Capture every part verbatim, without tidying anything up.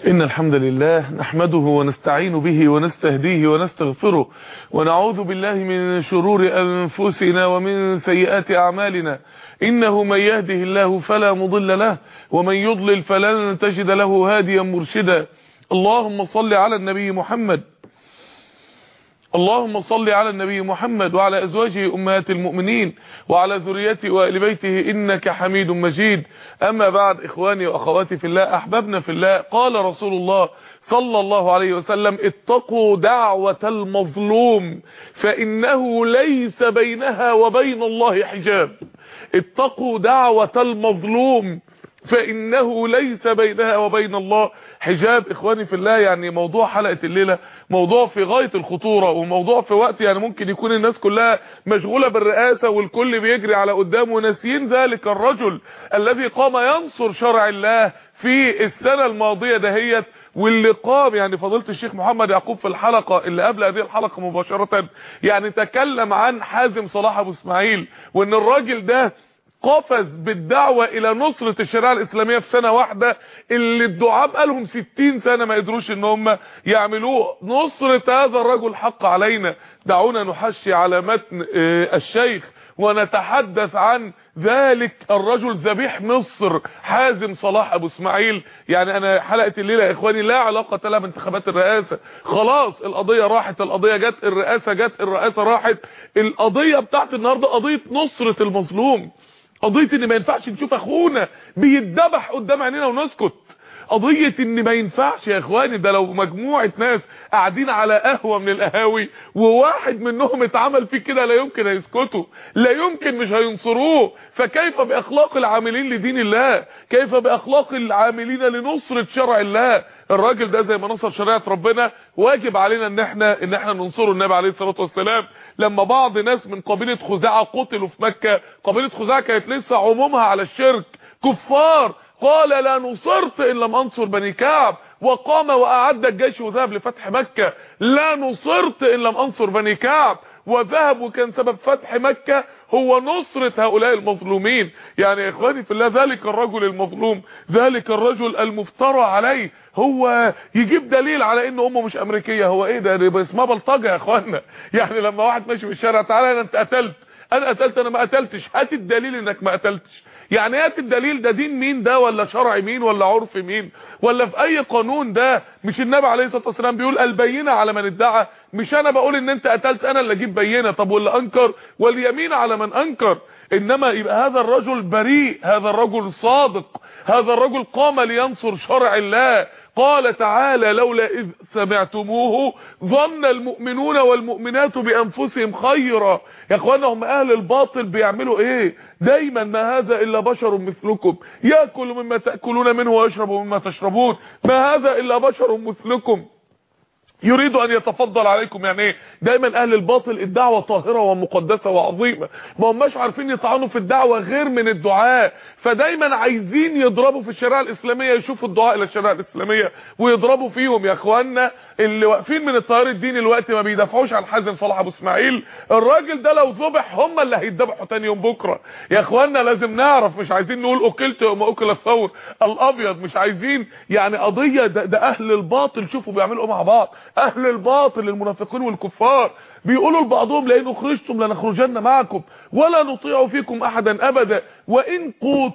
إن الحمد لله نحمده ونستعين به ونستهديه ونستغفره ونعوذ بالله من شرور أنفسنا ومن سيئات أعمالنا. إنه من يهده الله فلا مضل له ومن يضلل فلن تجد له هاديا مرشدا. اللهم صل على النبي محمد اللهم صل على النبي محمد وعلى أزواجه أمهات المؤمنين وعلى ذريته وآل بيته إنك حميد مجيد. أما بعد، إخواني وأخواتي في الله، أحبابنا في الله، قال رسول الله صلى الله عليه وسلم: اتقوا دعوة المظلوم فإنه ليس بينها وبين الله حجاب. اتقوا دعوة المظلوم فإنه ليس بينها وبين الله حجاب. إخواني في الله، يعني موضوع حلقة الليلة موضوع في غاية الخطورة، وموضوع في وقت يعني ممكن يكون الناس كلها مشغولة بالرئاسة والكل بيجري على قدامه وناسيين ذلك الرجل الذي قام ينصر شرع الله في السنة الماضية دهيت، واللي قام يعني فضيلة الشيخ محمد يعقوب في الحلقة اللي قبل هذه الحلقة مباشرة يعني تكلم عن حازم صلاح ابو اسماعيل، وان الراجل ده قفز بالدعوة الى نصرة الشريعة الاسلامية في سنة واحدة، اللي الدعاء بقالهم ستين سنة ما قدروش ان هم يعملوه. نصرة هذا الرجل حق علينا. دعونا نحشي على متن الشيخ ونتحدث عن ذلك الرجل ذبيح مصر حازم صلاح ابو اسماعيل. يعني انا حلقة الليلة يا اخواني لا علاقة لها بانتخابات الرئاسة، خلاص القضية راحت، القضية جت، الرئاسة جت، الرئاسة راحت. القضية بتاعت النهاردة قضية نصرة المظلوم، قضية ان ما ينفعش نشوف اخونا بيتذبح قدام عينينا ونسكت، قضية ان ما ينفعش يا اخواني. ده لو مجموعة ناس قاعدين على قهوة من القهاوي وواحد منهم اتعمل فيه كده لا يمكن هيسكتوا، لا يمكن مش هينصروه. فكيف باخلاق العاملين لدين الله؟ كيف باخلاق العاملين لنصرة شرع الله؟ الراجل ده زي ما نصر شريعة ربنا واجب علينا ان احنا ان احنا ننصره. النبي عليه الصلاة والسلام لما بعض ناس من قبيلة خزاعة قتلوا في مكة، قبيلة خزاعة كانت لسه عمومها على الشرك، كفار، قال: لا نصرت ان لم انصر بني كعب، وقام واعد الجيش وذهب لفتح مكة. لا نصرت ان لم انصر بني كعب، وذهب، وكان سبب فتح مكة هو نصرة هؤلاء المظلومين. يعني يا اخواني في الله، ذلك الرجل المظلوم، ذلك الرجل المفترى عليه، هو يجيب دليل على ان امه مش امريكية. هو ايه ده؟ ده اسمها بلطجة يا اخوانا. يعني لما واحد ماشي في الشارع: تعالى انت قتلت، انا قتلت، انا ما قتلتش، هات الدليل انك ما قتلتش. يعني هات الدليل. ده دين مين ده؟ ولا شرع مين؟ ولا عرف مين؟ ولا في اي قانون ده؟ مش النبي عليه الصلاه والسلام بيقول: البينه على من ادعى؟ مش انا بقول ان انت قتلت، انا اللي اجيب بينه. طب واللي انكر؟ واليمين على من انكر. انما يبقى هذا الرجل بريء، هذا الرجل صادق، هذا الرجل قام لينصر شرع الله. قال تعالى: لولا إذ سمعتموه ظن المؤمنون والمؤمنات بأنفسهم خيرا. يا اخوانا، هم اهل الباطل بيعملوا ايه؟ دايما: ما هذا الا بشر مثلكم ياكل مما تاكلون منه ويشرب مما تشربون، ما هذا الا بشر مثلكم يريد ان يتفضل عليكم. يعني ايه؟ دايما اهل الباطل الدعوه طاهره ومقدسه وعظيمه، ما هماش عارفين يطعنوا في الدعوه غير من الدعاء، فدايما عايزين يضربوا في الشريعه الاسلاميه، يشوفوا الدعاء الى الشريعه الاسلاميه ويضربوا فيهم. يا اخوانا، اللي واقفين من التيار الديني الوقت ما بيدافعوش عن حازم صلاح ابو اسماعيل. الراجل ده لو ذبح هم اللي هيتذبحوا تاني يوم بكره. يا اخوانا لازم نعرف، مش عايزين نقول اكلت وما اكل الثور الابيض، مش عايزين يعني قضيه. ده, ده اهل الباطل شوفوا بيعملوا ايه مع بعض. اهل الباطل المنافقين والكفار بيقولوا لبعضهم: لئن اخرجتم لنخرجن معكم ولا نطيع فيكم احدا ابدا وان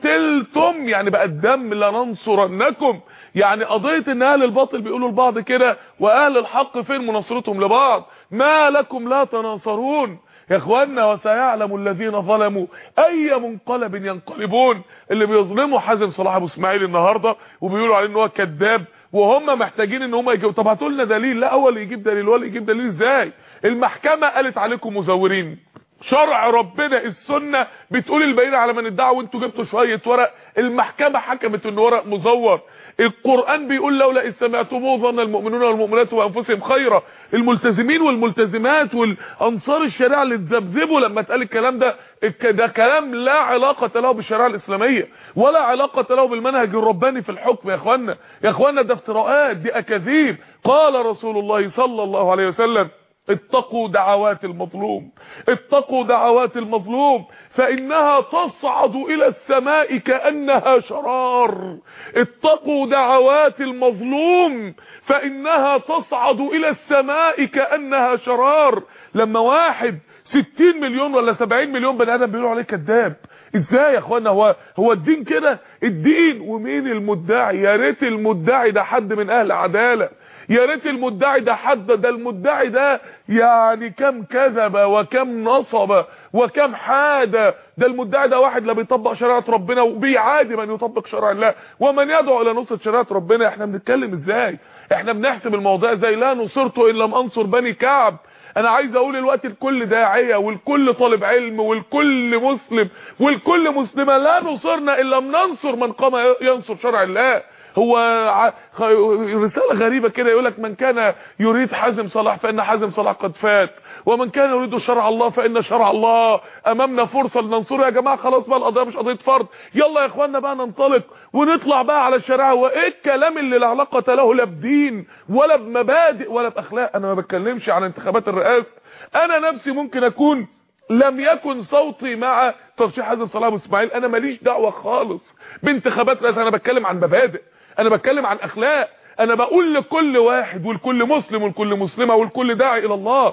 قتلتم، يعني بقى الدم لننصرنكم. يعني قضيه ان اهل الباطل بيقولوا لبعض كده، واهل الحق فين مناصرتهم لبعض؟ ما لكم لا تناصرون. يا اخوانا، وسيعلم الذين ظلموا اي منقلب ينقلبون. اللي بيظلموا حازم صلاح ابو اسماعيل النهارده وبيقولوا عليه ان هو كذاب، وهم محتاجين ان هم يجيبوا. طب هاتوا لنا دليل. لا، هو اللي يجيب دليل. ولا يجيب دليل ازاي؟ المحكمه قالت عليكم مزورين. شرع ربنا السنه بتقول البينه على من ادعى، وانتوا جبتوا شويه ورق. المحكمه حكمت ان ورق مزور. القران بيقول: لولا اذ سمعتموه ظن المؤمنون والمؤمنات بانفسهم خيرا. الملتزمين والملتزمات والانصار الشريعه اللي اتذبذبوا لما اتقال الكلام ده، ده كلام لا علاقه له بالشريعه الاسلاميه ولا علاقه له بالمنهج الرباني في الحكم. يا اخوانا يا اخوانا ده افتراءات، دي اكاذيب. قال رسول الله صلى الله عليه وسلم: اتقوا دعوات المظلوم، اتقوا دعوات المظلوم فإنها تصعد إلى السماء كأنها شرار. اتقوا دعوات المظلوم فإنها تصعد إلى السماء كأنها شرار. لما واحد ستين مليون ولا سبعين مليون بني آدم بيقولوا عليه كذاب، ازاي يا اخوانا؟ هو هو الدين كده؟ الدين ومين المدعي؟ يا ريت المدعي ده حد من اهل عداله، يا ريت المدعي ده حد، ده المدعي ده يعني كم كذب وكم نصب وكم حاد. ده المدعي ده واحد لا بيطبق شريعه ربنا وبيعادي من يطبق شرع الله ومن يدعو الى نصره شريعه ربنا. احنا بنتكلم ازاي؟ احنا بنحسب الموضوع ازاي؟ لا نصرت ان لم انصر بني كعب. انا عايز اقول الوقت لكل داعيه ولكل طالب علم ولكل مسلم ولكل مسلمه، لا نصرنا الا لم ننصر من قام ينصر شرع الله. هو رساله غريبه كده يقول لك من كان يريد حازم صلاح فان حازم صلاح قد فات، ومن كان يريد شرع الله فان شرع الله امامنا فرصه لننصره. يا جماعه خلاص بقى، القضيه مش قضيه فرض، يلا يا اخوانا بقى ننطلق ونطلع بقى على الشريعه. وايه الكلام اللي لا علاقه له لا بدين ولا بمبادئ ولا باخلاق؟ انا ما بتكلمش عن انتخابات الرئاسه، انا نفسي ممكن اكون لم يكن صوتي مع ترشيح حازم صلاح ابو اسماعيل، انا ماليش دعوه خالص بانتخابات الرئاسه. انا بتكلم عن مبادئ، انا بتكلم عن اخلاق، انا بقول لكل واحد ولكل مسلم ولكل مسلمه ولكل داعي الى الله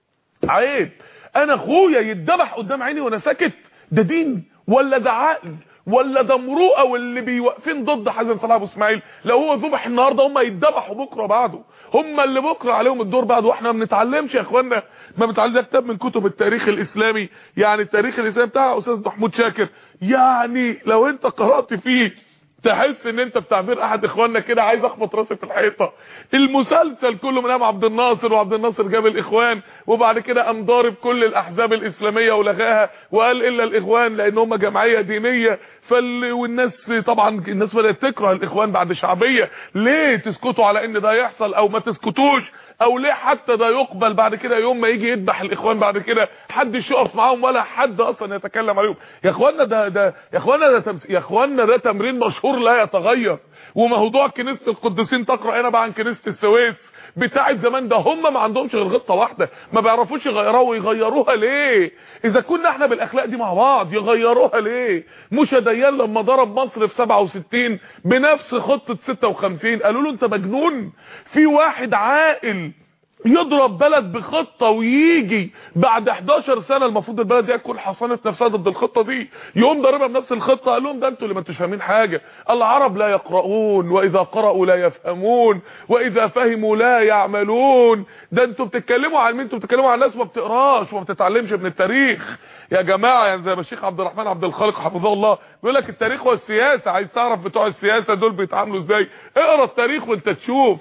عيب انا اخويا يتذبح قدام عيني وانا ساكت؟ ده دين ولا ده عقل ولا ده مروءه؟ واللي بيوقفين ضد حازم صلاح ابو اسماعيل لو هو ذبح النهارده هم يتذبحوا بكره بعده، هم اللي بكره عليهم الدور بعده. واحنا ما بنتعلمش يا اخوانا، ما بنتعلمش. ده كتاب من كتب التاريخ الاسلامي، يعني التاريخ الاسلامي بتاع استاذ محمود شاكر، يعني لو انت قرات فيه تحس ان انت بتعبير احد اخواننا كده عايز اخبط راسي في الحيطه. المسلسل كله من ايام عبد الناصر، وعبد الناصر جاب الاخوان وبعد كده قام ضارب كل الاحزاب الاسلاميه ولغاها وقال الا الاخوان لان هم جمعيه دينيه. فال والناس طبعا الناس بدات تكره الاخوان بعد شعبيه. ليه تسكتوا على ان ده يحصل او ما تسكتوش؟ او ليه حتى ده يقبل بعد كده يوم ما يجي يذبح الاخوان بعد كده حدش يقف معاهم ولا حد اصلا يتكلم عليهم؟ يا اخوانا ده ده يا اخوانا ده تمس... يا اخوانا ده تمرين مشهور لا يتغير. وموضوع كنيسه القديسين تقرا هنا بقى عن كنيسه السويس بتاعت زمان، ده هم ما عندهمش غير غطه واحده، ما بيعرفوش يغيروها. ويغيروها ليه اذا كنا احنا بالاخلاق دي مع بعض؟ يغيروها ليه؟ موشا ديان لما ضرب مصر في سبعة وستين بنفس خطه ستة وخمسين قالوا له انت مجنون؟ في واحد عاقل يضرب بلد بخطه ويجي بعد حداشر سنه المفروض البلد دي تكون حصنت نفسها ضد الخطه دي، يقوم ضاربها بنفس الخطه؟ قال لهم ده انتوا اللي ما انتوش فاهمين حاجه، العرب لا يقرؤون واذا قرأوا لا يفهمون واذا فهموا لا يعملون. ده انتوا بتتكلموا عن مين؟ انتوا بتتكلموا عن ناس ما بتقراش وما بتتعلمش من التاريخ يا جماعه. يعني زي ما الشيخ عبد الرحمن عبد الخالق حفظه الله بيقول لك التاريخ والسياسه، عايز تعرف بتوع السياسه دول بيتعاملوا ازاي؟ اقرا التاريخ وانت تشوف.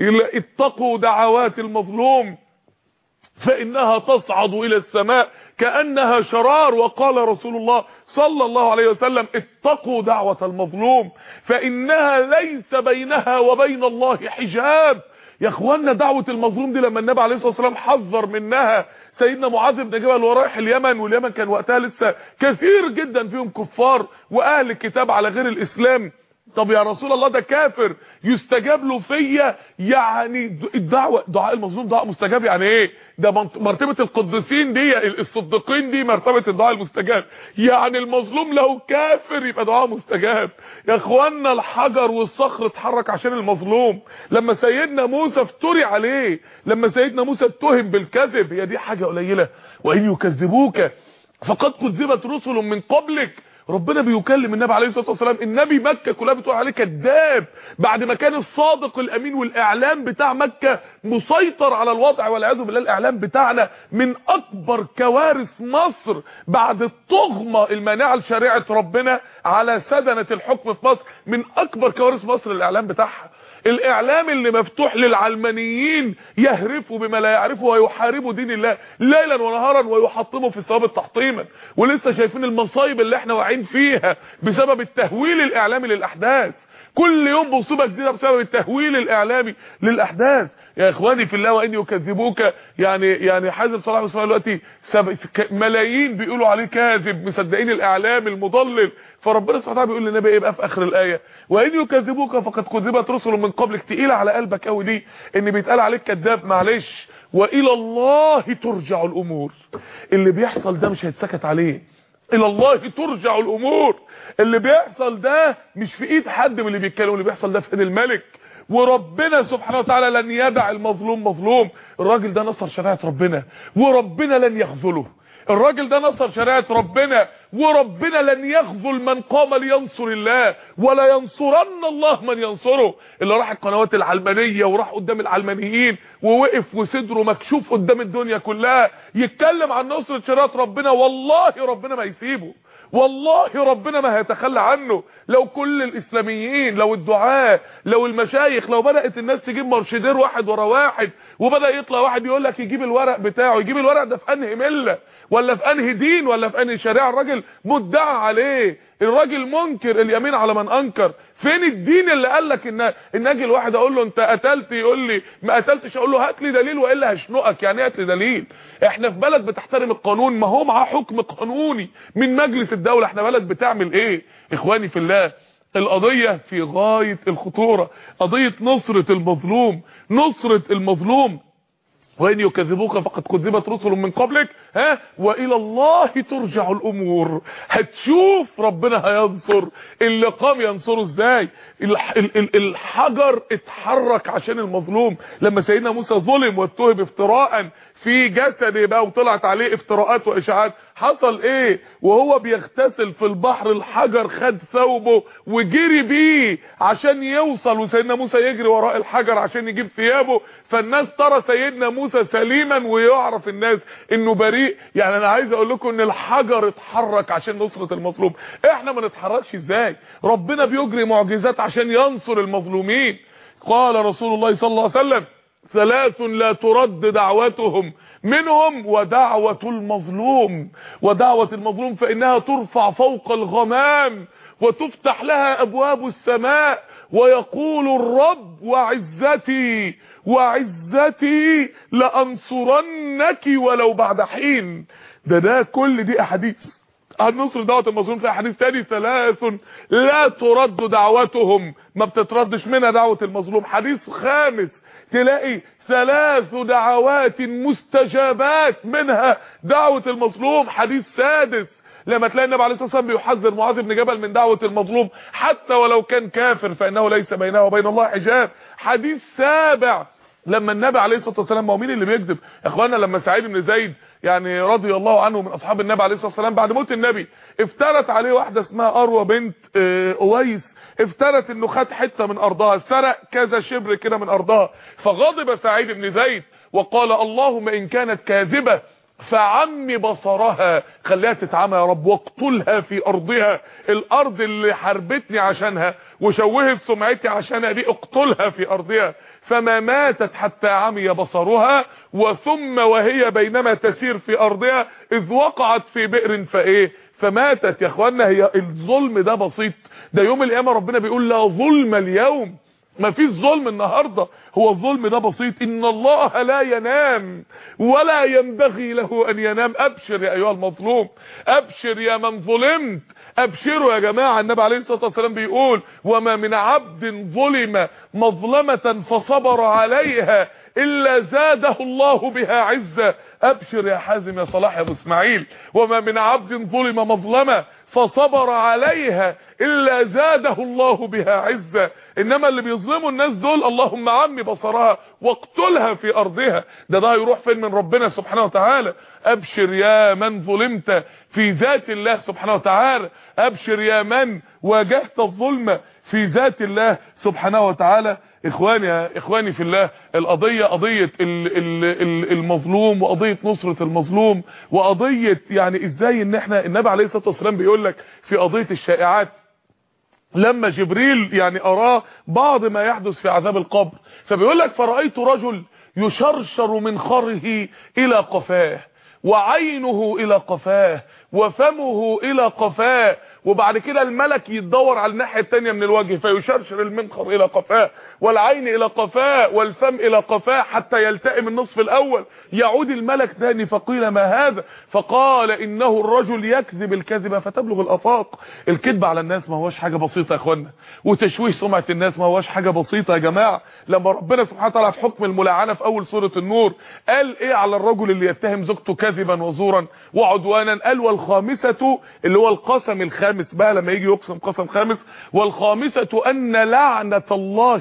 اتقوا دعوات المظلوم فإنها تصعد إلى السماء كأنها شرار. وقال رسول الله صلى الله عليه وسلم اتقوا دعوة المظلوم فإنها ليس بينها وبين الله حجاب. يا اخوانا دعوة المظلوم دي لما النبي عليه الصلاة والسلام حذر منها سيدنا معاذ بن جبل ورايح اليمن، واليمن كان وقتها لسه كثير جدا فيهم كفار واهل الكتاب على غير الاسلام. طب يا رسول الله ده كافر يستجاب له فيا؟ يعني الدعوه دعاء المظلوم دعاء مستجاب يعني ايه؟ ده مرتبه القديسين دي الصديقين دي مرتبه الدعاء المستجاب، يعني المظلوم لو كافر يبقى دعاء مستجاب. يا اخوانا الحجر والصخر اتحرك عشان المظلوم. لما سيدنا موسى افتري عليه، لما سيدنا موسى اتهم بالكذب، هي دي حاجه قليله؟ وان يكذبوك فقد كذبت رسل من قبلك. ربنا بيكلم النبي عليه الصلاه والسلام، النبي مكه كلها بتقول عليه كذاب بعد ما كان الصادق الامين، والاعلام بتاع مكه مسيطر على الوضع. والعياذ بالله الاعلام بتاعنا من اكبر كوارث مصر بعد الطغمه المانعه لشريعه ربنا على سدنه الحكم في مصر. من اكبر كوارث مصر الاعلام بتاعها، الاعلام اللي مفتوح للعلمانيين يهرفوا بما لا يعرفوا ويحاربوا دين الله ليلا ونهارا ويحطموا في الثوابت تحطيما. ولسه شايفين المصايب اللي احنا واقعين فيها بسبب التهويل الاعلامي للاحداث. كل يوم مصيبه جديده بسبب التهويل الاعلامي للاحداث. يا اخواني في الله، وان يكذبوك يعني يعني حازم صلاح اسماعيل دلوقتي ملايين بيقولوا عليه كاذب، مصدقين الاعلام المضلل. فربنا سبحانه وتعالى بيقول للنبي ايه بقى في اخر الايه؟ وان يكذبوك فقد كذبت رسل من قبلك. تقيله على قلبك قوي دي، ان بيتقال عليك كذاب. معلش، والى الله ترجع الامور. اللي بيحصل ده مش هيتسكت عليه، الى الله ترجع الامور. اللي بيحصل ده مش في ايد حد من اللي بيتكلم، اللي بيحصل ده في ايد الملك. وربنا سبحانه وتعالى لن يدع المظلوم مظلوم. الراجل ده نصر شريعه ربنا وربنا لن يخذله. الراجل ده نصر شريعه ربنا وربنا لن يخذل من قام لينصر الله، ولا ينصرن الله من ينصره. اللي راح القنوات العلمانيه وراح قدام العلمانيين ووقف وصدره مكشوف قدام الدنيا كلها يتكلم عن نصره شريعه ربنا، والله ربنا ما يسيبه، والله ربنا ما هيتخلى عنه. لو كل الاسلاميين، لو الدعاة، لو المشايخ، لو بدأت الناس تجيب مرشدير واحد ورا واحد، وبدأ يطلع واحد يقول لك يجيب الورق بتاعه، يجيب الورق ده في انهي مله ولا في انهي دين ولا في انهي شريعه؟ الراجل مدعى عليه، الراجل منكر اليمين على من انكر. فين الدين اللي قال لك ان ان اجي الواحد اقول له انت قتلت، يقول لي ما قتلتش، اقول له هات لي دليل والا هشنقك. يعني هات لي دليل. احنا في بلد بتحترم القانون، ما هو معاه حكم قانوني من مجلس الدوله. احنا بلد بتعمل ايه؟ اخواني في الله، القضيه في غايه الخطوره، قضيه نصره المظلوم، نصره المظلوم. وإن يكذبوك فقد كذبت رسل من قبلك، ها والى الله ترجع الامور. هتشوف ربنا هينصر اللي قام ينصره ازاي. الحجر اتحرك عشان المظلوم. لما سيدنا موسى ظلم واتهم افتراء في جسده بقى وطلعت عليه افتراءات واشاعات، حصل ايه؟ وهو بيغتسل في البحر الحجر خد ثوبه وجري بيه عشان يوصل، وسيدنا موسى يجري وراء الحجر عشان يجيب ثيابه. فالناس ترى سيدنا موسى سليما ويعرف الناس انه بريء. يعني انا عايز اقول لكم ان الحجر اتحرك عشان نصرة المظلوم. احنا ما نتحركش ازاي؟ ربنا بيجري معجزات عشان ينصر المظلومين. قال رسول الله صلى الله عليه وسلم: ثلاث لا ترد دعوتهم، منهم ودعوة المظلوم. ودعوة المظلوم فإنها ترفع فوق الغمام وتفتح لها أبواب السماء، ويقول الرب: وعزتي وعزتي لأنصرنك ولو بعد حين. ده ده كل دي أحاديث عن نصر دعوة المظلوم. في أحاديث تاني: ثلاث لا ترد دعوتهم، ما بتتردش منها دعوة المظلوم. حديث خامس تلاقي ثلاث دعوات مستجابات منها دعوة المظلوم. حديث سادس لما تلاقي النبي عليه الصلاه والسلام بيحذر معاذ بن جبل من دعوه المظلوم حتى ولو كان كافر فانه ليس بينه وبين الله حجاب. حديث سابع لما النبي عليه الصلاه والسلام، ما هو مين اللي بيكذب يا اخوانا؟ لما سعيد بن زيد يعني رضي الله عنه من اصحاب النبي عليه الصلاه والسلام بعد موت النبي افترت عليه واحده اسمها اروى بنت اويس، افترت انه خد حته من ارضها، سرق كذا شبر كده من ارضها. فغضب سعيد بن زيد وقال: اللهم ان كانت كاذبه فعمي بصرها، خليها تتعمى يا رب، واقتلها في ارضها، الارض اللي حاربتني عشانها وشوهت سمعتي عشانها دي اقتلها في ارضها. فما ماتت حتى عمي بصرها، وثم وهي بينما تسير في ارضها اذ وقعت في بئر فايه فماتت. يا اخوانا هي الظلم ده بسيط، ده يوم القيامه ربنا بيقول لا ظلم اليوم، ما فيش ظلم النهارده، هو الظلم ده بسيط. ان الله لا ينام ولا ينبغي له ان ينام. ابشر يا ايها المظلوم، ابشر يا من ظلمت، ابشروا يا جماعه. النبي عليه الصلاه والسلام بيقول: وما من عبد ظلم مظلمه فصبر عليها الا زاده الله بها عزه. ابشر يا حازم يا صلاح يا ابو اسماعيل، وما من عبد ظلم مظلمه فصبر عليها الا زاده الله بها عزه. انما اللي بيظلموا الناس دول اللهم عمي بصرها واقتلها في ارضها. ده ده هيروح فين من ربنا سبحانه وتعالى؟ ابشر يا من ظلمت في ذات الله سبحانه وتعالى، ابشر يا من واجهت الظلم في ذات الله سبحانه وتعالى. اخواني يا اخواني في الله، القضيه قضيه المظلوم وقضيه نصره المظلوم وقضيه يعني ازاي ان احنا النبي عليه الصلاه والسلام بيقول لك في قضيه الشائعات لما جبريل يعني اراه بعض ما يحدث في عذاب القبر، فبيقول لك: فرأيت رجل يشرشر من خره الى قفاه وعينه الى قفاه وفمه الى قفاه، وبعد كده الملك يتدور على الناحيه الثانيه من الوجه فيشرشر المنخر الى قفاه والعين الى قفاه والفم الى قفاه حتى يلتئم النصف الاول. يعود الملك ثاني فقيل ما هذا؟ فقال انه الرجل يكذب الكذبه فتبلغ الافاق. الكذب على الناس ما هوش حاجه بسيطه يا اخوانا، وتشويه سمعه الناس ما هوش حاجه بسيطه يا جماعه. لما ربنا سبحانه وتعالى في حكم الملاعنه في اول سوره النور قال ايه على الرجل اللي يتهم زوجته كذبا وزورا وعدوانا؟ قال والخامسه، اللي هو القسم الخامس بقى لما يجي يقسم قسم خامس، والخامسه ان لعنه الله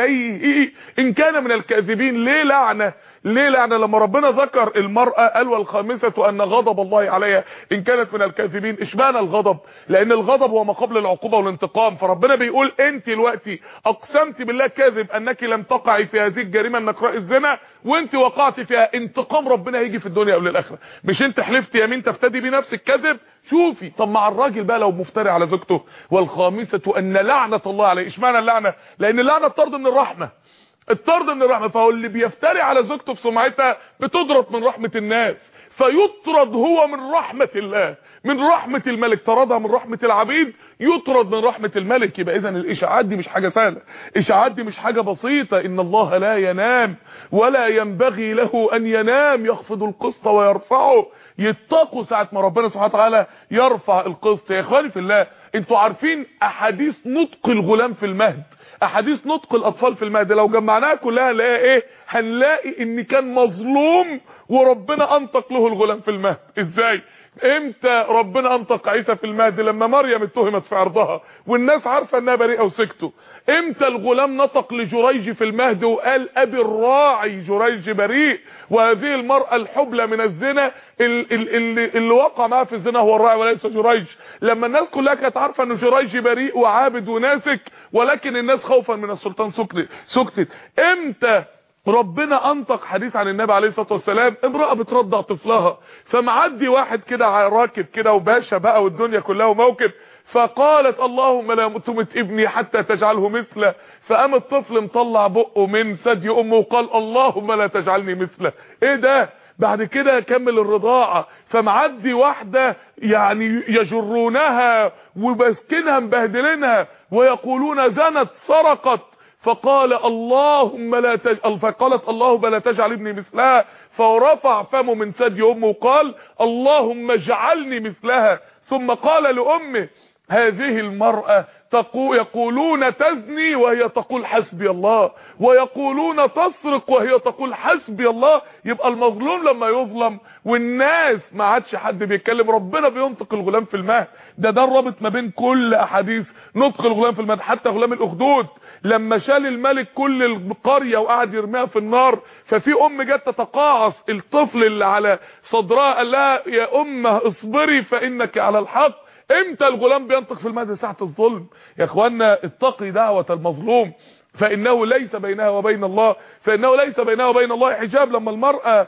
عليه ان كان من الكاذبين. ليه لعنه؟ ليه لعنه؟ لما ربنا ذكر المرأة قال والخامسة ان غضب الله عليها ان كانت من الكاذبين. اشمعنى الغضب؟ لان الغضب هو ما قبل العقوبة والانتقام. فربنا بيقول انت دلوقتي اقسمت بالله كاذب انك لم تقعي في هذه الجريمة النكراء الزنا، وانت وقعت فيها، انتقام ربنا هيجي في الدنيا قبل الاخره. مش انت حلفت يمين تفتدي بنفسك كذب؟ شوفي طب مع الراجل بقى لو مفتري على زوجته، والخامسة ان لعنة الله عليه. اشمعنى اللعنة؟ لان اللعنة الطرد من الرحمة، الطرد من الرحمه. فهو اللي بيفتري على زوجته بسمعتها بتضرب من رحمه الناس، فيطرد هو من رحمه الله، من رحمه الملك. طردها من رحمه العبيد، يطرد من رحمه الملك. يبقى اذا الاشاعات دي مش حاجه سهله، الاشاعات دي مش حاجه بسيطه. ان الله لا ينام ولا ينبغي له ان ينام، يخفض القسط ويرفعه. يتقوا ساعه ما ربنا سبحانه وتعالى يرفع القسط. يا اخواني في الله، انتوا عارفين احاديث نطق الغلام في المهد، احاديث نطق الاطفال في المهد، لو جمعناها كلها هنلاقي ايه؟ هنلاقي ان كان مظلوم وربنا انطق له الغلام في المهد. ازاي؟ امتى ربنا انطق عيسى في المهد؟ لما مريم اتهمت في عرضها والناس عارفه انها بريئه وسكتوا. امتى الغلام نطق لجريج في المهد وقال ابي الراعي جريج بريء، وهذه المراه الحبلى من الزنا اللي, اللي وقع معها في الزنا هو الراعي وليس جريج. لما الناس كلها كانت عارفه ان جريج بريء وعابد وناسك، ولكن الناس خوفا من السلطان سكتت. امتى ربنا انطق حديث عن النبي عليه الصلاه والسلام؟ امراه بترضع طفلها، فمعدي واحد كده راكب كده وباشا بقى والدنيا كلها وموكب، فقالت اللهم لا تمت ابني حتى تجعله مثله. فقام الطفل مطلع بقه من ثدي امه وقال اللهم لا تجعلني مثله. ايه ده؟ بعد كده كمل الرضاعه، فمعدي واحده يعني يجرونها وبسكنها مبهدلينها ويقولون زنت سرقت، فقال اللهم لا تجعل، فقالت اللهم لا تجعل ابني مثلها، فرفع فمه من ثدي امه وقال اللهم اجعلني مثلها. ثم قال لامه هذه المرأة تقول يقولون تزني وهي تقول حسبي الله، ويقولون تسرق وهي تقول حسبي الله. يبقى المظلوم لما يظلم والناس ما عادش حد بيتكلم، ربنا بينطق الغلام في المهد. ده ده الرابط ما بين كل احاديث نطق الغلام في المهد. حتى غلام الاخدود لما شال الملك كل القريه وقعد يرميها في النار، ففي ام جت تتقاعس الطفل اللي على صدرها قال لها يا امه اصبري فانك على الحق. امتى الغلام بينطق في المهد؟ ساعه الظلم. يا اخوانا اتقي دعوه المظلوم فانه ليس بينها وبين الله فانه ليس بينها وبين الله حجاب. لما المراه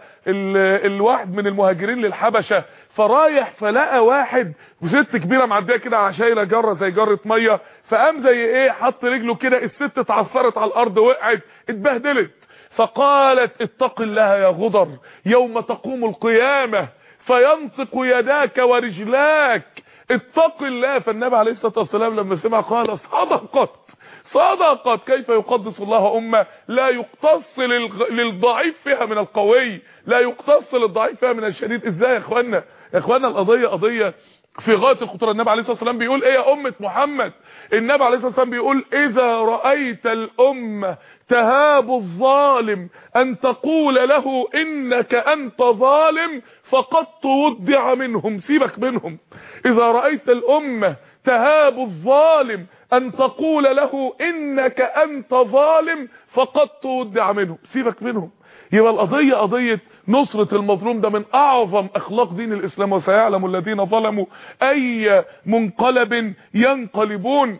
الواحد من المهاجرين للحبشه فرايح فلقى واحد وست كبيره معديه كده شايله جره زي جره ميه، فقام زي ايه حط رجله كده، الست اتعثرت على الارض وقعت اتبهدلت. فقالت اتق الله يا غدر يوم تقوم القيامه فينطق يداك ورجلاك، اتق الله. فالنبي عليه الصلاه والسلام لما سمع قال صدقت صدقت. كيف يقدس الله امه لا يقتص للضعيف فيها من القوي، لا يقتص للضعيف فيها من الشديد؟ ازاي يا اخوانا؟ يا اخوانا القضيه قضيه في غايه الخطوره. النبي عليه الصلاه والسلام بيقول ايه يا امه محمد؟ النبي عليه الصلاه والسلام بيقول اذا رايت الامه تهاب الظالم ان تقول له انك انت ظالم فقد تودع منهم، سيبك منهم. اذا رايت الامه تهاب الظالم ان تقول له انك انت ظالم فقد تودع منهم، سيبك منهم. يبقى القضيه قضيه نصرة المظلوم، ده من اعظم اخلاق دين الاسلام. وسيعلم الذين ظلموا اي منقلب ينقلبون.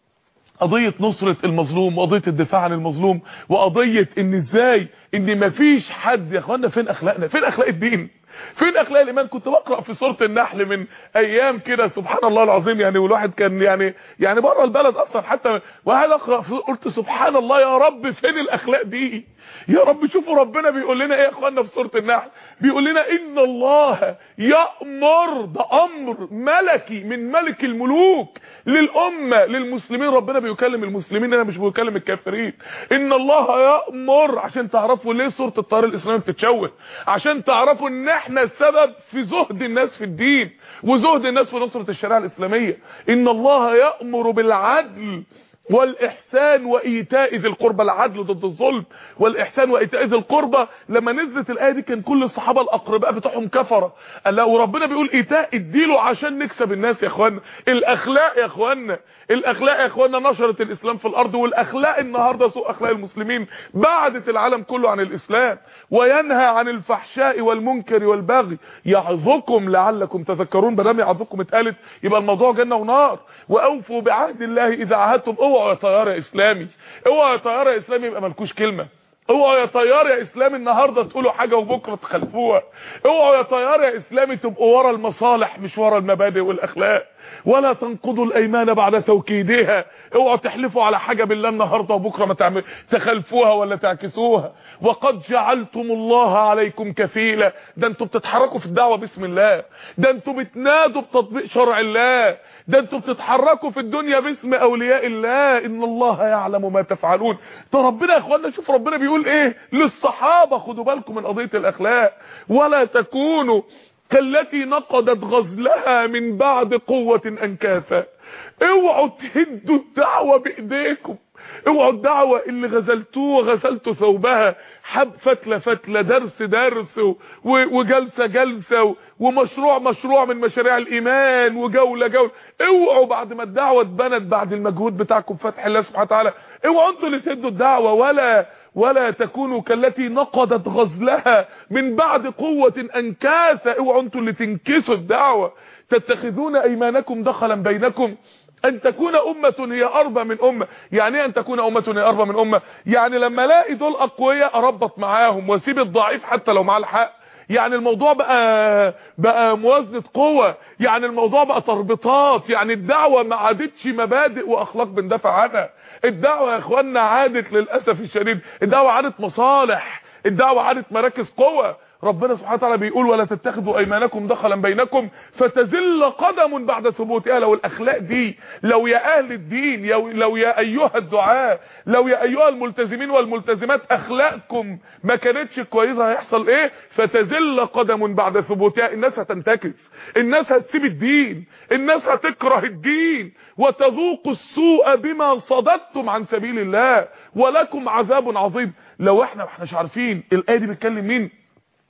قضية نصرة المظلوم وقضية الدفاع عن المظلوم وقضية ان ازاي ان مفيش حد. يا اخوانا فين اخلاقنا؟ فين اخلاق الدين؟ فين اخلاق الايمان؟ كنت بقرا في سوره النحل من ايام كده، سبحان الله العظيم يعني، والواحد كان يعني يعني بره البلد اصلا حتى، وقاعد اقرا قلت سبحان الله يا رب فين الاخلاق دي يا رب؟ شوفوا ربنا بيقول لنا ايه يا اخوانا في سوره النحل، بيقول لنا ان الله يأمر، ده امر ملكي من ملك الملوك للامه للمسلمين. ربنا بيكلم المسلمين، انا مش بيكلم الكافرين. ان الله يأمر، عشان تعرفوا ليه سوره الطيار الاسلامي بتتشوه، عشان تعرفوا ان احنا السبب في زهد الناس في الدين وزهد الناس في نصره الشريعه الاسلاميه. ان الله يأمر بالعدل والاحسان وايتاء ذي القربى، العدل ضد الظلم والاحسان وايتاء ذي القربى. لما نزلت الايه دي كان كل الصحابه الاقرباء بتوعهم كفره، قال لا وربنا بيقول ايتاء اديله عشان نكسب الناس يا اخوانا. الاخلاق يا اخوانا، الاخلاق يا اخوانا نشرت الاسلام في الارض، والاخلاق النهارده سوء اخلاق المسلمين بعدت العالم كله عن الاسلام. وينهى عن الفحشاء والمنكر والبغي يعظكم لعلكم تذكرون. بدل يعظكم اتقالت يبقى الموضوع جنه ونار. واوفوا بعهد الله اذا عاهدتم. اوعوا يا طيار يا اسلامي، اوعوا يا طيار يا اسلامي يبقى مالكوش كلمه. اوعوا يا طيار يا اسلامي النهارده تقولوا حاجه وبكره تخلفوها. اوعوا يا طيار يا اسلامي تبقوا ورا المصالح مش ورا المبادئ والاخلاق. ولا تنقضوا الايمان بعد توكيدها. اوعوا تحلفوا على حاجه بالله النهارده وبكره ما تعمل تخلفوها ولا تعكسوها. وقد جعلتم الله عليكم كفيلا. ده انتوا بتتحركوا في الدعوه باسم الله، ده انتوا بتنادوا بتطبيق شرع الله، ده انتوا بتتحركوا في الدنيا باسم اولياء الله. ان الله يعلم ما تفعلون. ده ربنا يا اخوانا، شوف ربنا بيقول ايه للصحابه، خدوا بالكم من قضيه الاخلاق. ولا تكونوا كالتي نقضت غزلها من بعد قوه انكاثا. اوعوا تهدوا الدعوه بايديكم، اوعوا الدعوه اللي غزلتوه وغسلتوا ثوبها حب فتله فتله، درس درس وجلسه جلسه ومشروع مشروع من مشاريع الايمان وجوله جوله. اوعوا بعد ما الدعوه اتبنت بعد المجهود بتاعكم فتح الله سبحانه وتعالى، اوعوا انتوا اللي تهدوا الدعوه. ولا ولا تكونوا كالتي نقضت غزلها من بعد قوه انكاثا. اوعوا انتوا اللي تنكسوا الدعوه. تتخذون ايمانكم دخلا بينكم ان تكون امه هي اربى من امه. يعني ايه ان تكون امه هي اربى من امه؟ يعني لما الاقي دول اقوياء اربط معاهم واسيب الضعيف حتى لو معاه الحق. يعني الموضوع بقى بقى موازنه قوه، يعني الموضوع بقى تربيطات. يعني الدعوه ما عادتش مبادئ واخلاق بندافع عنها. الدعوه يا اخوانا عادت للاسف الشديد، الدعوه عادت مصالح، الدعوه عادت مراكز قوه. ربنا سبحانه وتعالى بيقول ولا تتخذوا ايمانكم دخلا بينكم فتزل قدم بعد ثبوتها. لو الاخلاق دي، لو يا اهل الدين، لو يا ايها الدعاة، لو يا ايها الملتزمين والملتزمات اخلاقكم ما كانتش كويسه، هيحصل ايه؟ فتزل قدم بعد ثبوتها. الناس هتنتكس، الناس هتسيب الدين، الناس هتكره الدين، وتذوقوا السوء بما صددتم عن سبيل الله ولكم عذاب عظيم. لو احنا ما احناش عارفين الايه دي بتكلم مين،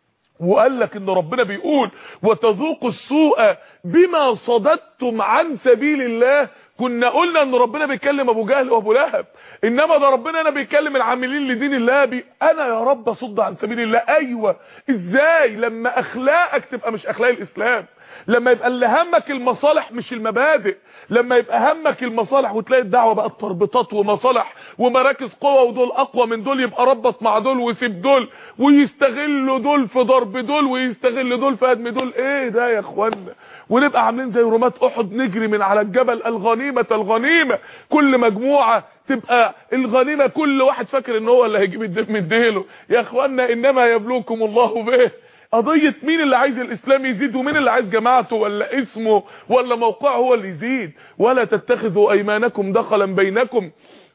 وقال لك ان ربنا بيقول وتذوقوا السوء بما صددتم عن سبيل الله، كنا قلنا ان ربنا بيكلم ابو جهل وابو لهب. انما ده ربنا انا بيكلم العاملين لدين الله. بي انا يا رب اصد عن سبيل الله. ايوه ازاي؟ لما اخلاقك تبقى مش اخلاق الاسلام، لما يبقى اللي همك المصالح مش المبادئ، لما يبقى همك المصالح وتلاقي الدعوه بقت تربطات ومصالح ومراكز قوه، ودول اقوى من دول يبقى ربط مع دول ويسيب دول، ويستغلوا دول في ضرب دول ويستغل دول في هدم دول. ايه ده يا اخوانا؟ ونبقى عاملين زي رمات احد نجري من على الجبل الغنيمه الغنيمه. كل مجموعه تبقى الغنيمه، كل واحد فاكر ان هو اللي هيجيب الدم من ديله. يا اخوانا انما يبلوكم الله به. قضيه مين اللي عايز الاسلام يزيد ومين اللي عايز جماعته ولا اسمه ولا موقعه هو اللي يزيد. ولا تتخذوا ايمانكم دخلا بينكم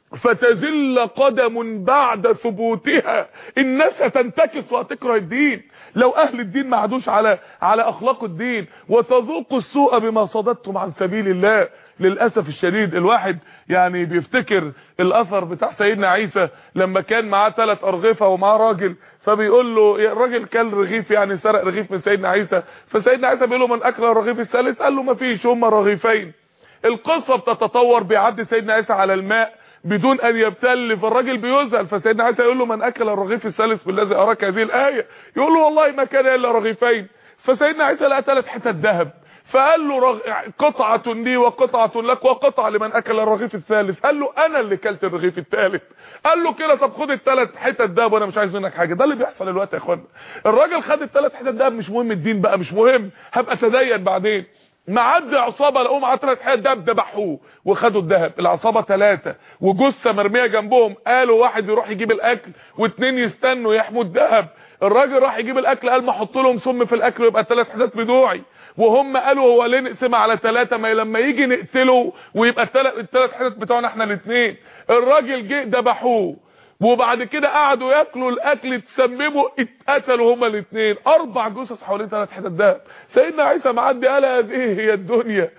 فتزل قدم بعد ثبوتها. الناس هتنتكس وهتكره الدين لو اهل الدين ما عادوش على على اخلاق الدين. وتذوقوا السوء بما صددتم عن سبيل الله. للاسف الشديد الواحد يعني بيفتكر الاثر بتاع سيدنا عيسى لما كان معاه ثلاث ارغفه ومعاه راجل، فبيقول له الراجل كل رغيف، يعني سرق رغيف من سيدنا عيسى، فسيدنا عيسى بيقول له من اكل الرغيف الثالث؟ قال له ما فيش، هم رغيفين. القصه بتتطور، بيعدي سيدنا عيسى على الماء بدون ان يبتل، فالراجل بيزعل، فسيدنا عيسى يقول له من اكل الرغيف الثالث بالذي اراك هذه الايه؟ يقول له والله ما كان الا رغيفين. فسيدنا عيسى لقى ثلاث حتت ذهب، فقال له رغ... قطعه لي وقطعه لك وقطعه لمن اكل الرغيف الثالث. قال له انا اللي كلت الرغيف الثالث. قال له كده طب خد الثلاث حتت دهب وانا مش عايز منك حاجه. ده اللي بيحصل دلوقتي يا اخوانا. الراجل خد الثلاث حتت دهب، مش مهم الدين بقى، مش مهم، هبقى اتدين بعدين. معدي عصابه لقوا معاه ثلاث حتت دهب، ذبحوه وخدوا الذهب. العصابه ثلاثه وجثه مرميه جنبهم، قالوا واحد يروح يجيب الاكل واثنين يستنوا يحموا الذهب. الراجل راح يجيب الاكل، قال ما احط لهم سم في الاكل ويبقى الثلاث حتت بتوعي. وهم قالوا هو ليه نقسمها على ثلاثه، ما لما يجي نقتله ويبقى الثلاث الثلاث حتت بتوعنا احنا الاثنين. الراجل جه ذبحوه، وبعد كده قعدوا ياكلوا الاكل، اتسمموا، اتقتلوا هما الاثنين. اربع جثث حوالين ثلاث حتت دهب. سيدنا عيسى معدي قال هذه هي الدنيا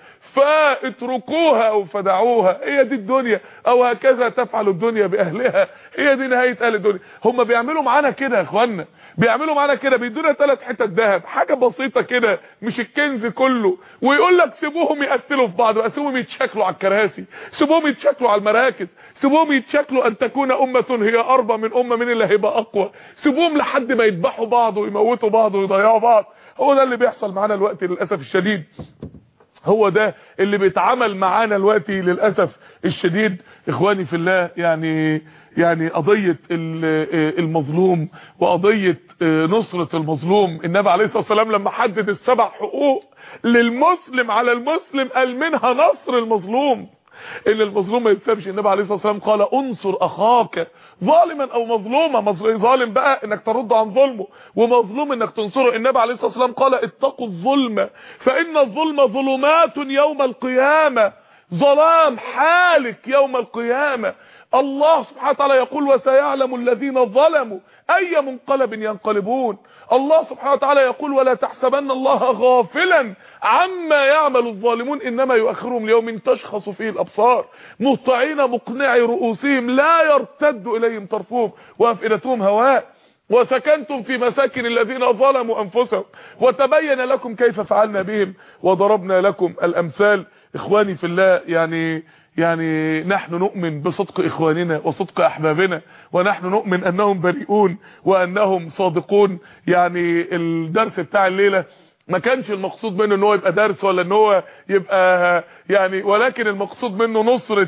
فاتركوها او فدعوها، هي دي الدنيا، او هكذا تفعل الدنيا باهلها، هي دي نهايه اهل الدنيا. هم بيعملوا معانا كده يا اخوانا، بيعملوا معانا كده، بيدونا ثلاث حتت ذهب، حاجه بسيطه كده مش الكنز كله، ويقول لك سيبوهم يقتلوا في بعض، سيبوهم يتشكلوا على الكراسي، سيبوهم يتشكلوا على المراكز، سيبوهم يتشكلوا ان تكون امه هي اربى من امه، من اللي هيبقى اقوى، سيبوهم لحد ما يذبحوا بعض ويموتوا بعض ويضيعوا بعض. هو ده اللي بيحصل معانا دلوقتي للاسف الشديد. هو ده اللي بيتعامل معانا دلوقتي للاسف الشديد. اخواني في الله، يعني يعني قضيه المظلوم وقضيه نصره المظلوم، النبي عليه الصلاه والسلام لما حدد السبع حقوق للمسلم على المسلم قال منها نصر المظلوم، ان المظلوم ما يتسابش. النبي عليه الصلاه والسلام قال انصر اخاك ظالما او مظلوما، ظالم بقى انك ترد عن ظلمه، ومظلوم انك تنصره. النبي عليه الصلاه والسلام قال اتقوا الظلم فان الظلم ظلمات يوم القيامه، ظلام حالك يوم القيامه. الله سبحانه وتعالى يقول وسيعلم الذين ظلموا اي منقلب ينقلبون. الله سبحانه وتعالى يقول ولا تحسبن الله غافلا عما يعمل الظالمون انما يؤخرهم ليوم تشخص فيه الابصار مهطعين مقنعي رؤوسهم لا يرتد اليهم طرفهم وافئدتهم هواء وسكنتم في مساكن الذين ظلموا انفسهم وتبين لكم كيف فعلنا بهم وضربنا لكم الامثال. اخواني في الله، يعني يعني نحن نؤمن بصدق اخواننا وصدق احبابنا، ونحن نؤمن انهم بريئون وانهم صادقون. يعني الدرس بتاع الليله ما كانش المقصود منه ان هو يبقى درس ولا ان هو يبقى يعني، ولكن المقصود منه نصرة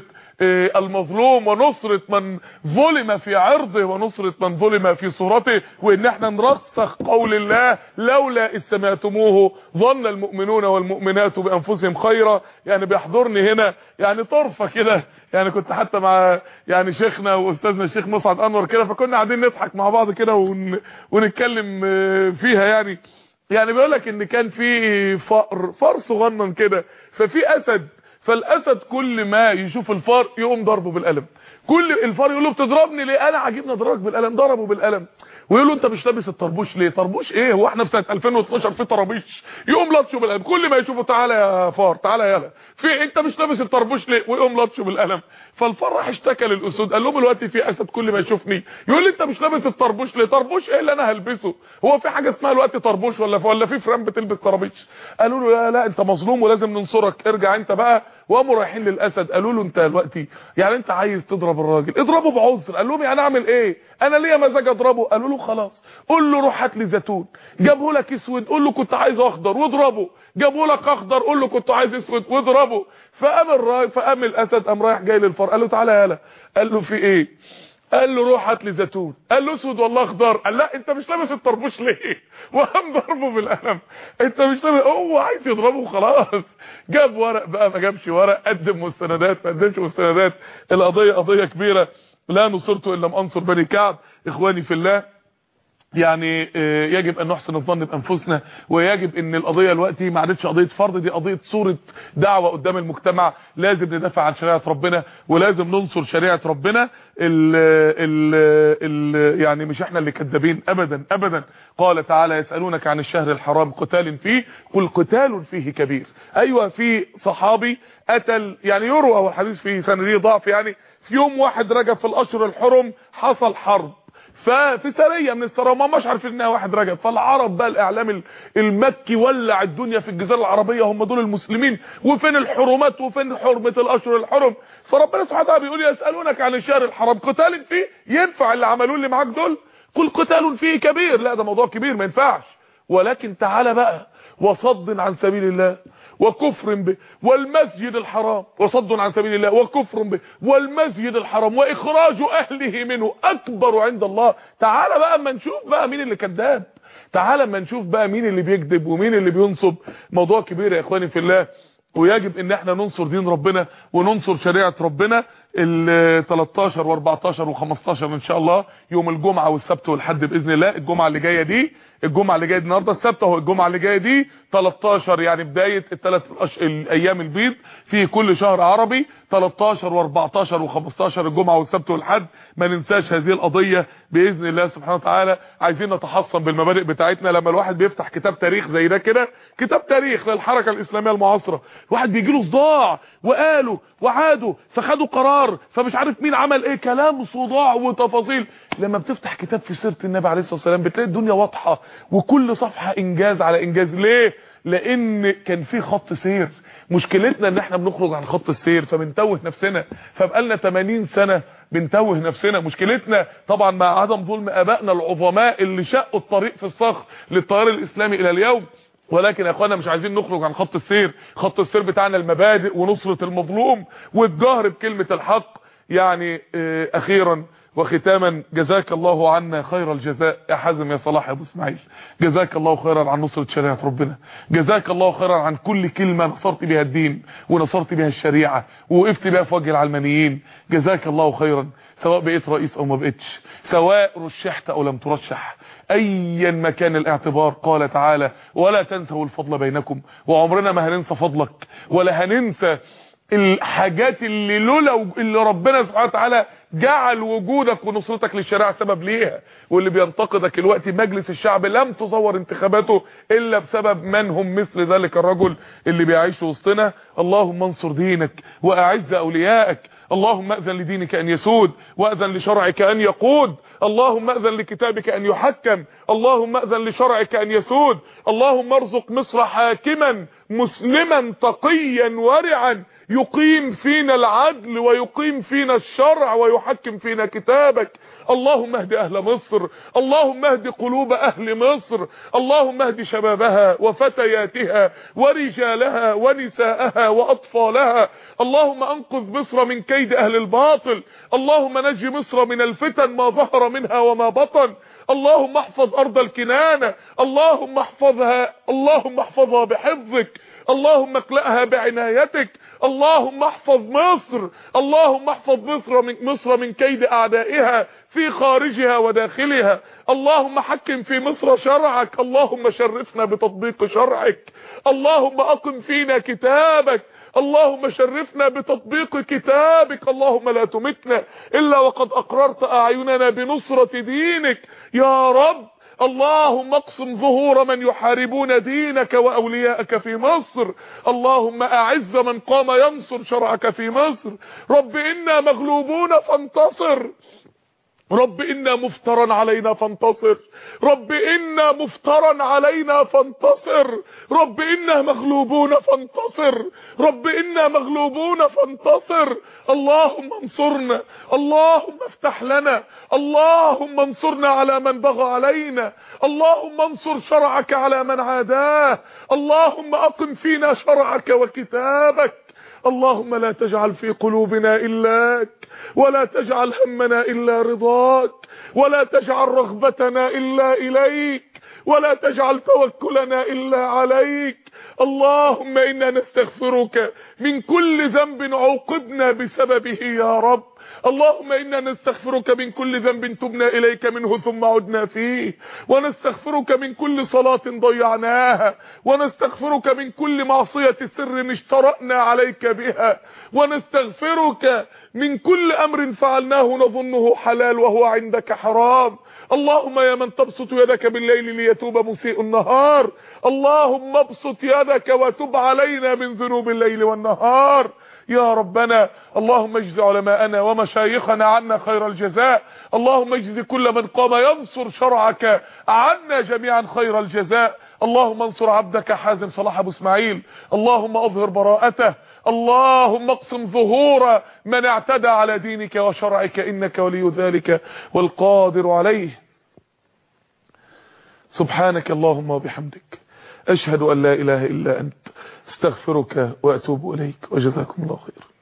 المظلوم ونصرة من ظلم في عرضه ونصرة من ظلم في صورته، وان احنا نرسخ قول الله لولا اذ سمعتموه ظن المؤمنون والمؤمنات بانفسهم خيرا. يعني بيحضرني هنا يعني طرفة كده، يعني كنت حتى مع يعني شيخنا واستاذنا الشيخ مسعد انور كده، فكنا قاعدين نضحك مع بعض كده ون... ونتكلم فيها. يعني يعني بيقول لك ان كان في فار فار صغنن كده، ففي اسد، فالاسد كل ما يشوف الفار يقوم ضربه بالقلم. كل الفار يقول له بتضربني ليه؟ انا عاجبني اضربك بالقلم. ضربه بالقلم. ويقول له انت مش لابس الطربوش ليه؟ طربوش ايه؟ هو احنا في سنه ألفين واتناشر في طرابيش؟ يقوم لطشه بالقلم. كل ما يشوفه تعالى يا فار، تعالى يلا، في انت مش لابس الطربوش ليه؟ ويقوم لطشه بالقلم. فالفار راح اشتكى للاسود، قال لهم دلوقتي في اسد كل ما يشوفني يقول لي انت مش لابس الطربوش ليه؟ طربوش ايه اللي انا هلبسه؟ هو في حاجه اسمها دلوقتي طربوش ولا ولا في فران بتلبس طرابيش؟ قالوا له لا لا انت مظلوم ولازم ننصرك، ارجع انت بقى. وقاموا رايحين للاسد قالوا له انت دلوقتي يعني انت عايز تضرب الراجل، اضربه بعذر. قال لهم يعني اعمل ايه؟ انا ليا مزاج اضربه؟ قالوا له خلاص قول له روح هات لي زيتون. جابه لك اسود قول له كنت عايز اخضر واضربه. جابه لك اخضر قول له كنت عايز اسود واضربه. فقام الراجل فقام الاسد قام رايح جاي للفار قال له تعالى يالا. قال له في ايه؟ قال له روح هات لي زيتون. قال له اسود والله اخضر. قال لا انت مش لابس الطربوش ليه؟ وقام ضربه بالقلم. انت مش لابس، هو عايز يضربه خلاص. جاب ورق بقى ما جابش ورق، قدم مستندات ما قدمش مستندات، القضيه قضيه كبيره. لا نصرت الا لم انصر بني كعب. اخواني في الله، يعني يجب ان نحسن الظن بانفسنا، ويجب ان القضيه دلوقتي ما عادتش قضيه فرض، دي قضيه صوره دعوه قدام المجتمع. لازم ندافع عن شريعه ربنا ولازم ننصر شريعه ربنا. ال ال ال يعني مش احنا اللي كذابين ابدا ابدا. قال تعالى يسالونك عن الشهر الحرام قتال فيه قل قتال فيه كبير. ايوه في صحابي قتل، يعني يروى والحديث فيه سنديه ضعف، يعني في يوم واحد رجب في الاشهر الحرم حصل حرب، ففي سريه من السرايا ما مش عارفين انها واحد رجب، فالعرب بقى الاعلام المكي ولع الدنيا في الجزيره العربيه، هم دول المسلمين، وفين الحرمات وفين حرمه الاشهر الحرم. فربنا سبحانه وتعالى بيقول يسالونك عن الشهر الحرام قتال فيه، ينفع اللي عملوه اللي معاك دول؟ قل قتال فيه كبير. لا ده موضوع كبير ما ينفعش. ولكن تعالى بقى وصد عن سبيل الله وكفر به والمسجد الحرام، وصد عن سبيل الله وكفر به والمسجد الحرام واخراج اهله منه اكبر عند الله. تعالى بقى اما نشوف بقى مين اللي كذاب، تعالى اما نشوف بقى مين اللي بيكذب ومين اللي بينصب. موضوع كبير يا اخواني في الله، ويجب ان احنا ننصر دين ربنا وننصر شريعه ربنا. ال تلتاشر واربعتاشر وخمستاشر ان شاء الله يوم الجمعه والسبت والحد باذن الله. الجمعه اللي جايه دي الجمعه اللي جايه دي النهارده السبت اهو، الجمعه اللي جايه دي تلتاشر يعني بدايه الثلاث الايام البيض في كل شهر عربي، تلتاشر واربعتاشر وخمستاشر الجمعه والسبت والحد. ما ننساش هذه القضيه باذن الله سبحانه وتعالى. عايزين نتحصن بالمبادئ بتاعتنا. لما الواحد بيفتح كتاب تاريخ زي ده كده، كتاب تاريخ للحركه الاسلاميه المعاصره، الواحد بيجي له صداع وقالوا وعادوا فخدوا قرار فمش عارف مين عمل ايه، كلام صداع وتفاصيل. لما بتفتح كتاب في سيره النبي عليه الصلاه والسلام بتلاقي الدنيا واضحه وكل صفحه انجاز على انجاز. ليه؟ لان كان في خط سير. مشكلتنا ان احنا بنخرج عن خط السير فبنتوه نفسنا، فبقالنا تمانين سنه بنتوه نفسنا. مشكلتنا طبعا مع عدم ظلم ابائنا العظماء اللي شقوا الطريق في الصخر للتيار الاسلامي الى اليوم. ولكن يا اخوانا مش عايزين نخرج عن خط السير. خط السير بتاعنا المبادئ ونصرة المظلوم والجهر بكلمة الحق. يعني اه اخيرا وختاما، جزاك الله عنا خير الجزاء يا حازم يا صلاح يا ابو اسماعيل. جزاك الله خيرا عن نصرة شريعة ربنا، جزاك الله خيرا عن كل كلمة نصرت بها الدين ونصرت بها الشريعة ووقفت بها في وجه العلمانيين. جزاك الله خيرا، سواء بقيت رئيس او ما بقيتش، سواء رشحت او لم ترشح، ايا ما كان الاعتبار. قال تعالى ولا تنسوا الفضل بينكم. وعمرنا ما هننسى فضلك ولا هننسى الحاجات اللي لولا اللي ربنا سبحانه وتعالى جعل وجودك ونصرتك للشريعه سبب ليها. واللي بينتقدك الوقت مجلس الشعب لم تزور انتخاباته الا بسبب من هم مثل ذلك الرجل اللي بيعيش وسطنا. اللهم انصر دينك واعز اوليائك. اللهم اذن لدينك ان يسود واذن لشرعك ان يقود. اللهم اذن لكتابك ان يحكم. اللهم اذن لشرعك ان يسود. اللهم ارزق مصر حاكما مسلما تقيا ورعا يقيم فينا العدل ويقيم فينا الشرع ويحكم فينا كتابك. اللهم اهد اهل مصر، اللهم اهد قلوب اهل مصر، اللهم اهد شبابها وفتياتها ورجالها ونساءها واطفالها. اللهم انقذ مصر من كيد اهل الباطل. اللهم نجي مصر من الفتن ما ظهر منها وما بطن. اللهم احفظ ارض الكنانة، اللهم احفظها، اللهم احفظها بحفظك، اللهم اكلأها بعنايتك. اللهم احفظ مصر، اللهم احفظ مصر من مصر من كيد اعدائها في خارجها وداخلها. اللهم حكم في مصر شرعك، اللهم شرفنا بتطبيق شرعك. اللهم اقم فينا كتابك، اللهم شرفنا بتطبيق كتابك. اللهم لا تمتنا الا وقد اقررت اعيننا بنصرة دينك يا رب. اللهم اقسم ظهور من يحاربون دينك واولياءك في مصر. اللهم اعز من قام ينصر شرعك في مصر. رب انا مغلوبون فانتصر، رب إنا مفترا علينا فانتصر، رب إنا مفترا علينا فانتصر، رب إنا مغلوبون فانتصر، رب إنا مغلوبون فانتصر. اللهم انصرنا، اللهم افتح لنا، اللهم انصرنا على من بغى علينا، اللهم انصر شرعك على من عاداه، اللهم أقم فينا شرعك وكتابك. اللهم لا تجعل في قلوبنا إلاك، ولا تجعل همنا إلا رضاك، ولا تجعل رغبتنا إلا إليك، ولا تجعل توكلنا إلا عليك. اللهم إنا نستغفرك من كل ذنب عوقبنا بسببه يا رب. اللهم إنا نستغفرك من كل ذنب تبنا إليك منه ثم عدنا فيه، ونستغفرك من كل صلاة ضيعناها، ونستغفرك من كل معصية سر اشترأنا عليك بها، ونستغفرك من كل أمر فعلناه نظنه حلال وهو عندك حرام. اللهم يا من تبسط يدك بالليل ليتوب مسيء النهار، اللهم ابسط يدك وتب علينا من ذنوب الليل والنهار يا ربنا. اللهم اجز علماءنا ومشايخنا عنا خير الجزاء. اللهم اجز كل من قام ينصر شرعك عنا جميعا خير الجزاء. اللهم انصر عبدك حازم صلاح ابو اسماعيل، اللهم اظهر براءته، اللهم اقسم ظهور من اعتدى على دينك وشرعك، انك ولي ذلك والقادر عليه. سبحانك اللهم وبحمدك أشهد أن لا إله إلا أنت استغفرك وأتوب إليك وجزاكم الله خير.